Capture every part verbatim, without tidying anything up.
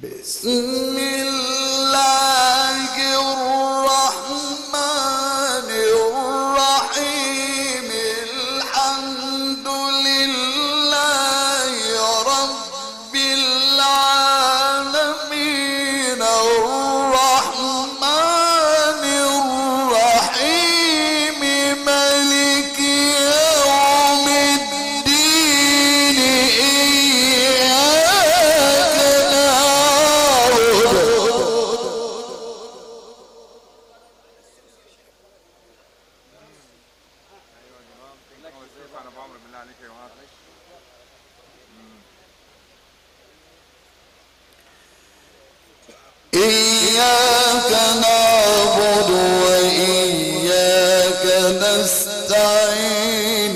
بسم الله الرحمن الرحيم الحمد لله رب العالمين الرحمن الرحيم مالك يوم الدين إياك إياك نعبد وإياك نستعين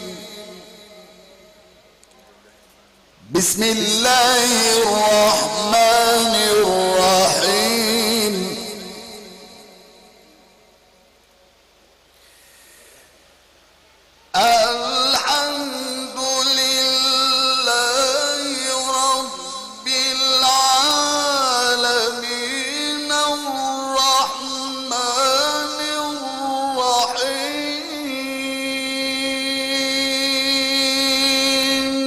بسم الله الرحمن الرحيم الحمد لله رب العالمين الرحمن الرحيم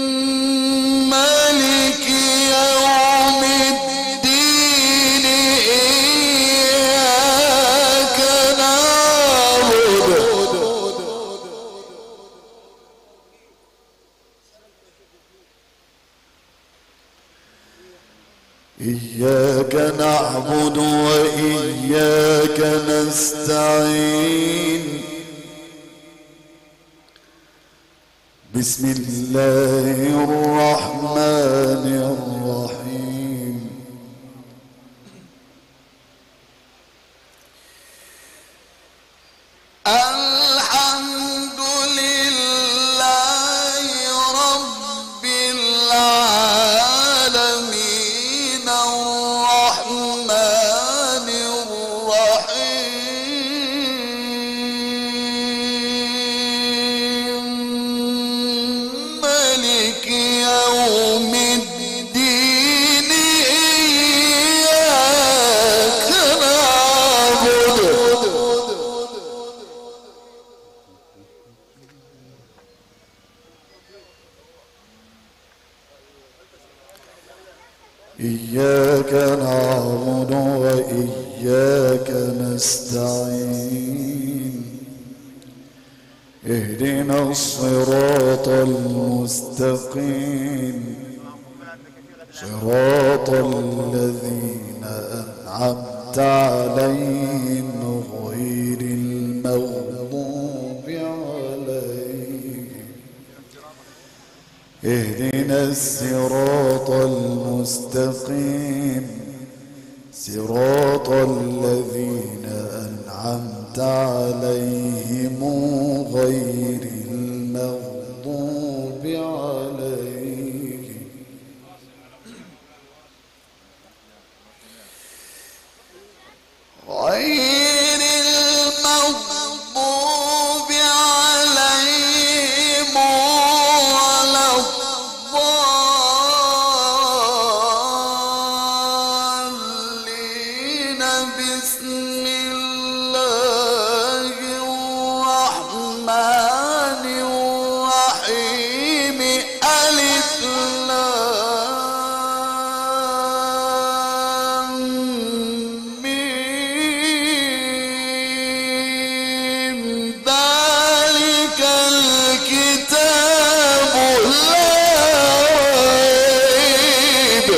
مالك يوم الدين إياك نعبد إياك نعبد وإياك نستعين بسم الله الرحمن الرحيم الحمد لله رب العالمين الرحمن الرحيم مالك يوم الدين إياك نعبد إياك نعبد وإياك نستعين اهدنا الصراط المستقيم صراط الذين أنعمت عليهم غير المغضوب عليهم اهدنا الصراط المستقيم صراط الذين أنعمت عليهم غير المغضوب عليهم غير المغضوب عليهم ولا الضالين بسم الله الرحمن الرحيم ألف لام ميم ذلك الكتاب لا ريب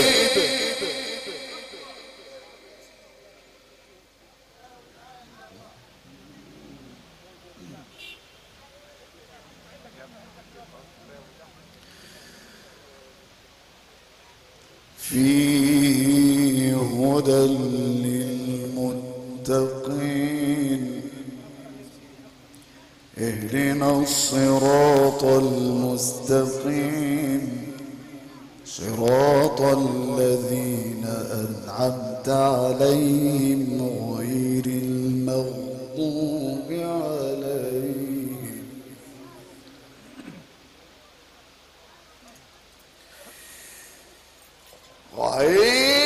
فيه هدى للمتقين اهدنا الصراط المستقيم صراط الذين أنعمت عليهم غير المغضوب عليهم غير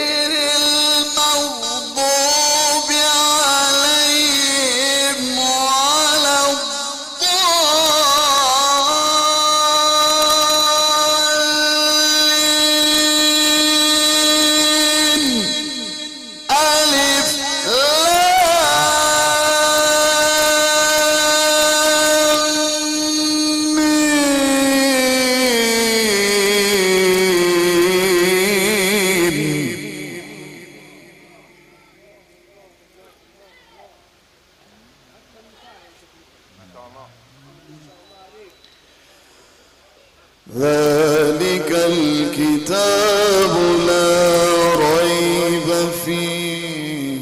الكتاب لا ريب فيه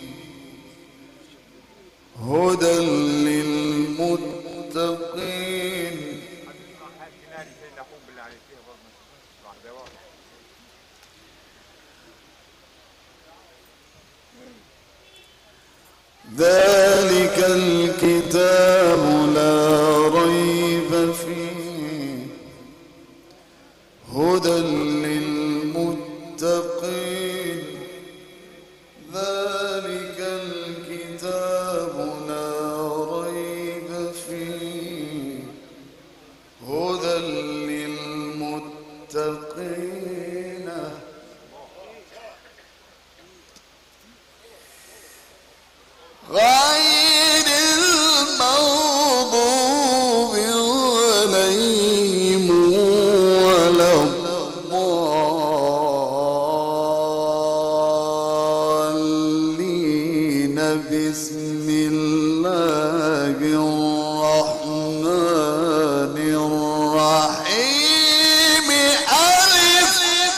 هدى للمتقين. ذلك الكتاب لا ريب فيه هدى للمتقين. ذلك الكتاب لا ريب فيه هدى للمتقين. غير المغضوب عليهم ولا الضالين. بسم الله الرحمن الرحيم. ألف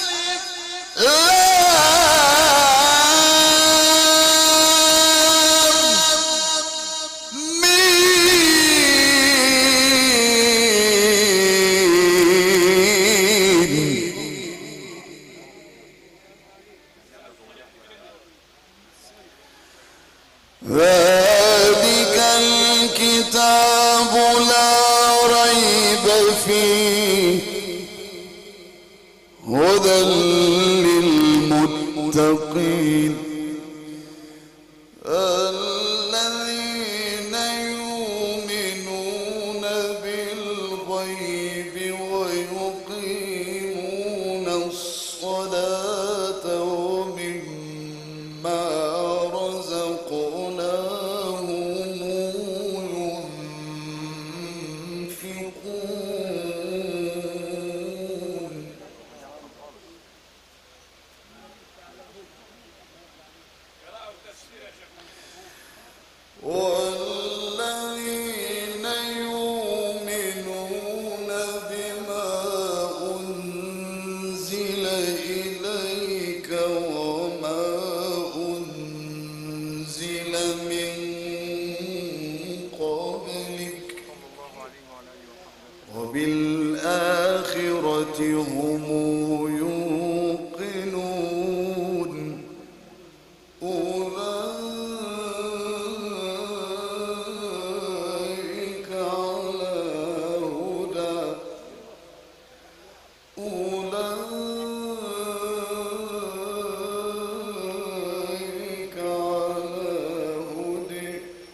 ذلك الكتاب لا ريب فيه هدى للمتقين. الذين يؤمنون بالغيب ويقيمون الصلاة ومما والذين يؤمنون بما أنزل إليك وما أنزل من قبلك وبالآخرة هم يوقنون. أولئك على هدى أولئك على هدى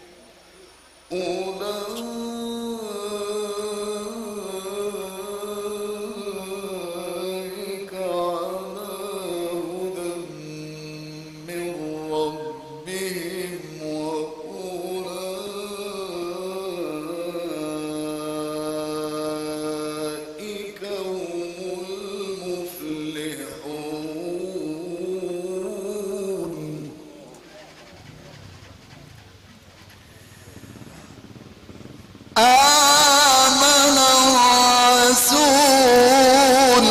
أولئك على هدى من ربهم وأولئك هم المفلحون. آمن الرسول.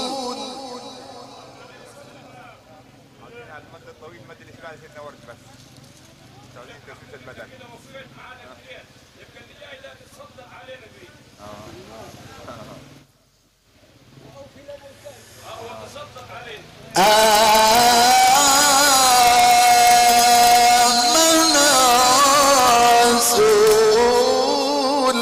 المد الطويل مد اللي بعد سيدنا ورد بس تعطيك تثبيت البدن. يبقى اللي جاي ده تصدق علينا بيه. اه اه وتصدق علينا. آمن الرسول.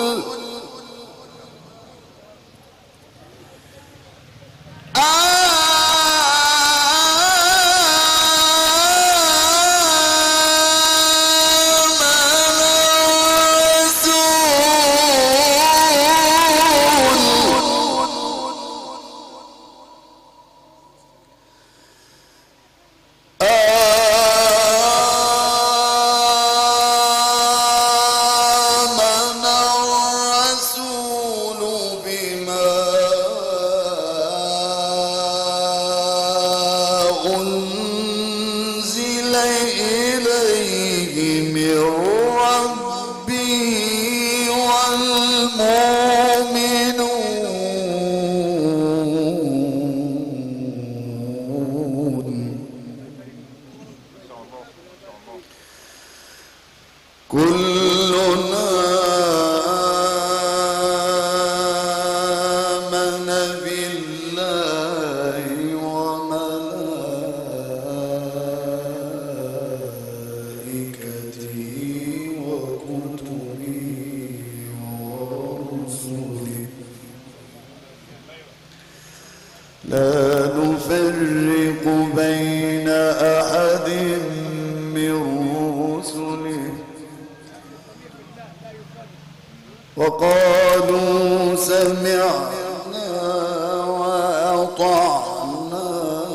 لا نفرق بين أحد من رسله وقالوا سمعنا وأطعنا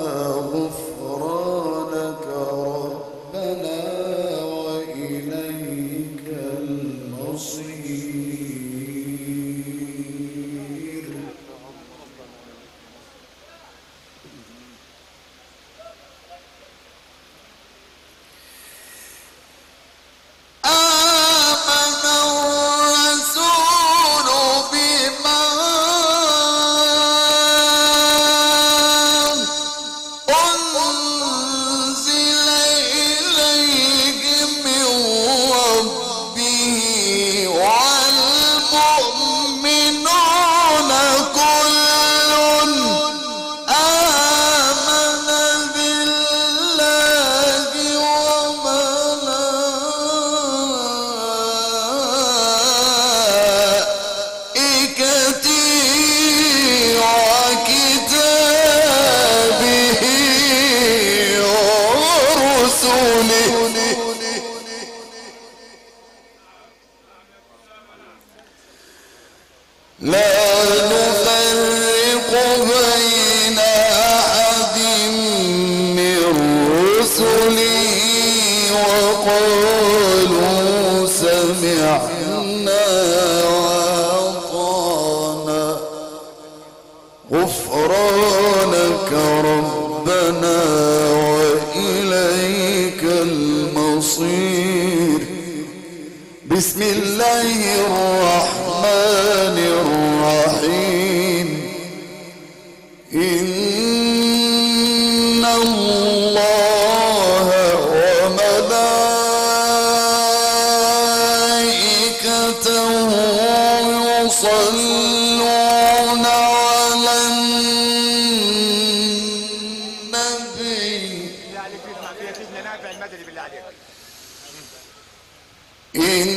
غفرانك ربنا وإليك المصير. لا نفرق بين أحد من رسله وقالوا سمعنا وأطعنا غفرانك ربنا وإليك المصير. بسم الله الرحمن الرحيم. إن الله وملائكته يصلون على النبي. إن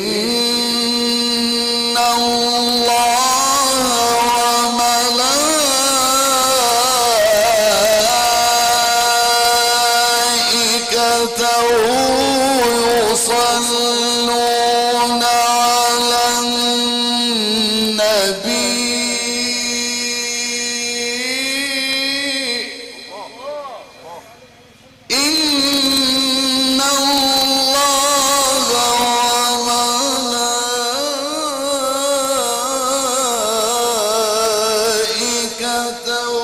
الله وملائكته يصلون على النبي. إن الله وملائكته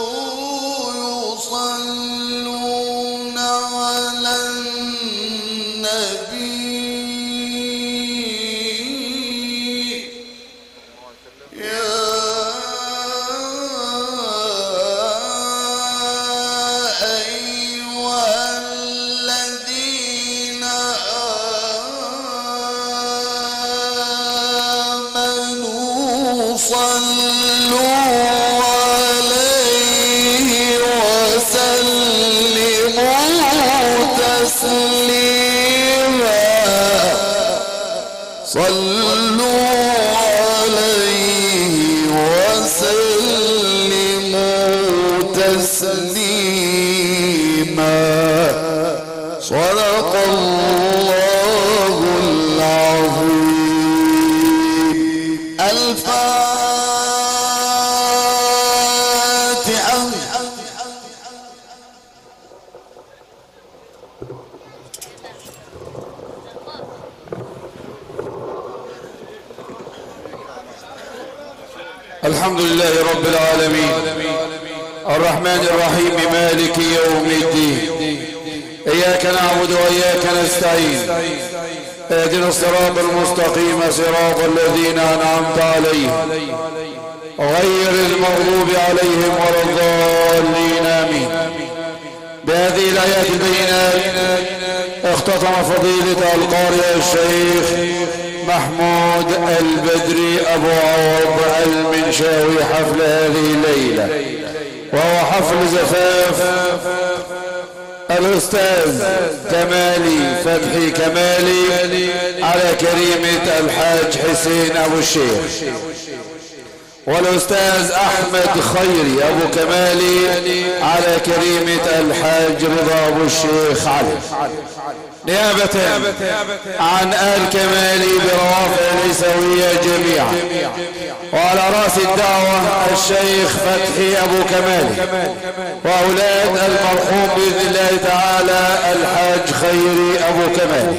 يصلون على النبي. يا أيها الذين آمنوا صلوا عليه وسلموا تسليما. صلوا عليه وسلموا تسليما. صدق الله العظيم. الفاتحة. الحمد لله رب العالمين الرحمن الرحيم مالك يوم الدين. إياك نعبد وإياك نستعين. اهدنا الصراط المستقيم صراط الذين أنعمت عليهم غير المغضوب عليهم ولا الضالين. آمين. بهذه الآيات البينات اختتم فضيلة القارئ الشيخ محمود البدري أبو عوض المنشاوي حفل هذه الليلة، وهو حفل زفاف الأستاذ كمالي فتحي كمالي على كريمة الحاج حسين أبو الشيخ. والأستاذ أحمد خيري أبو كمالي على كريمة الحاج رضا أبو الشيخ علي، نيابة عن آل كمالي بروافع العيسوية جميعا. وعلى رأس الدعوة الشيخ فتحي أبو كمالي وأولاد المرحوم بإذن الله تعالى الحاج خيري أبو كمالي.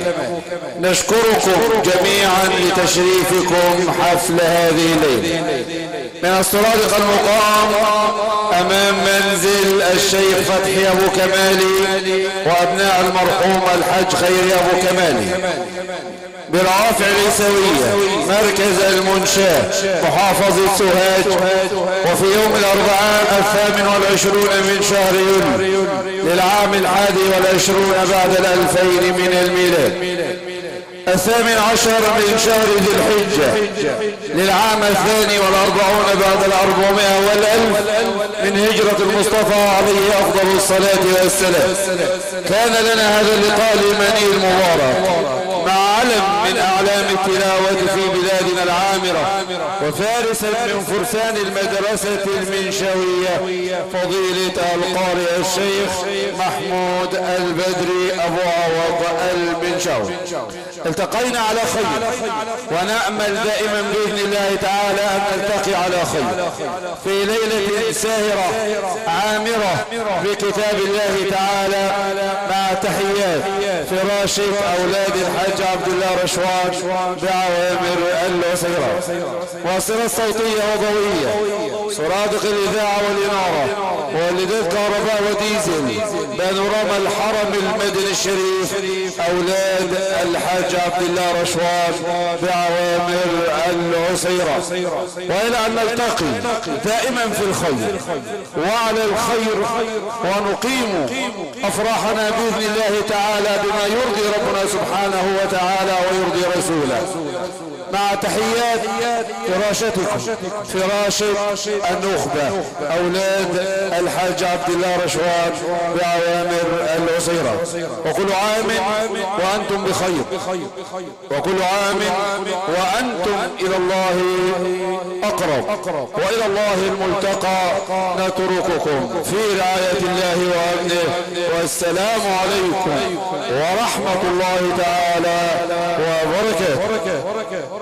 نشكركم جميعا لتشريفكم حفل هذه الليلة من السرادق المقام أمام منزل الشيخ فتحي أبو كمالي وأبناء المرحوم الحاج خيري أبو كمالي برافع العيسوية مركز المنشاة محافظة سوهاج. وفي يوم الأربعاء الثامن والعشرون من شهر يوليو للعام الحادي والعشرون بعد الألفين من الميلاد، الثامن عشر من شهر ذي الحجة للعام الثاني والأربعون بعد الأربعمائة والألف من هجرة المصطفى عليه أفضل الصلاة والسلام. كان لنا هذا اللقاء الإيماني المبارك مع علم من أعلام التلاوة في بلادنا العامرة وفارسا من فرسان المدرسة المنشاوية فضيلة القارئ الشيخ محمود البدري أبو عوض المنشاوي. التقينا على خير ونأمل دائما بإذن الله تعالى أن نلتقي على خير في ليلة ساهرة عامرة بكتاب الله تعالى مع تحيات فراشة أولاد الحاج عبد الله رشوان بعوامر العسيرة واصلة صوتية وضوئية سرادق الإذاعة والإنارة مولدات كهرباء وديزل بانوراما الحرم المدني الشريف أولاد الحاج عبد الله رشوان بعوامر العسيرة. وإلى أن نلتقي دائما في الخير وعلى الخير ونقيم أفراحنا بإذن الله تعالى بما يرضي ربنا سبحانه وتعالى ويرضي رسوله مع تحيات فراشتكم فراشة النخبة أولاد الحاج عبد الله رشوان بعوامر العسيرة. وكل عام وأنتم بخير وكل عام وأنتم إلى الله أقرب وإلى الله الملتقى. نترككم في رعاية الله وأمنه والسلام عليكم ورحمة الله تعالى وبركاته.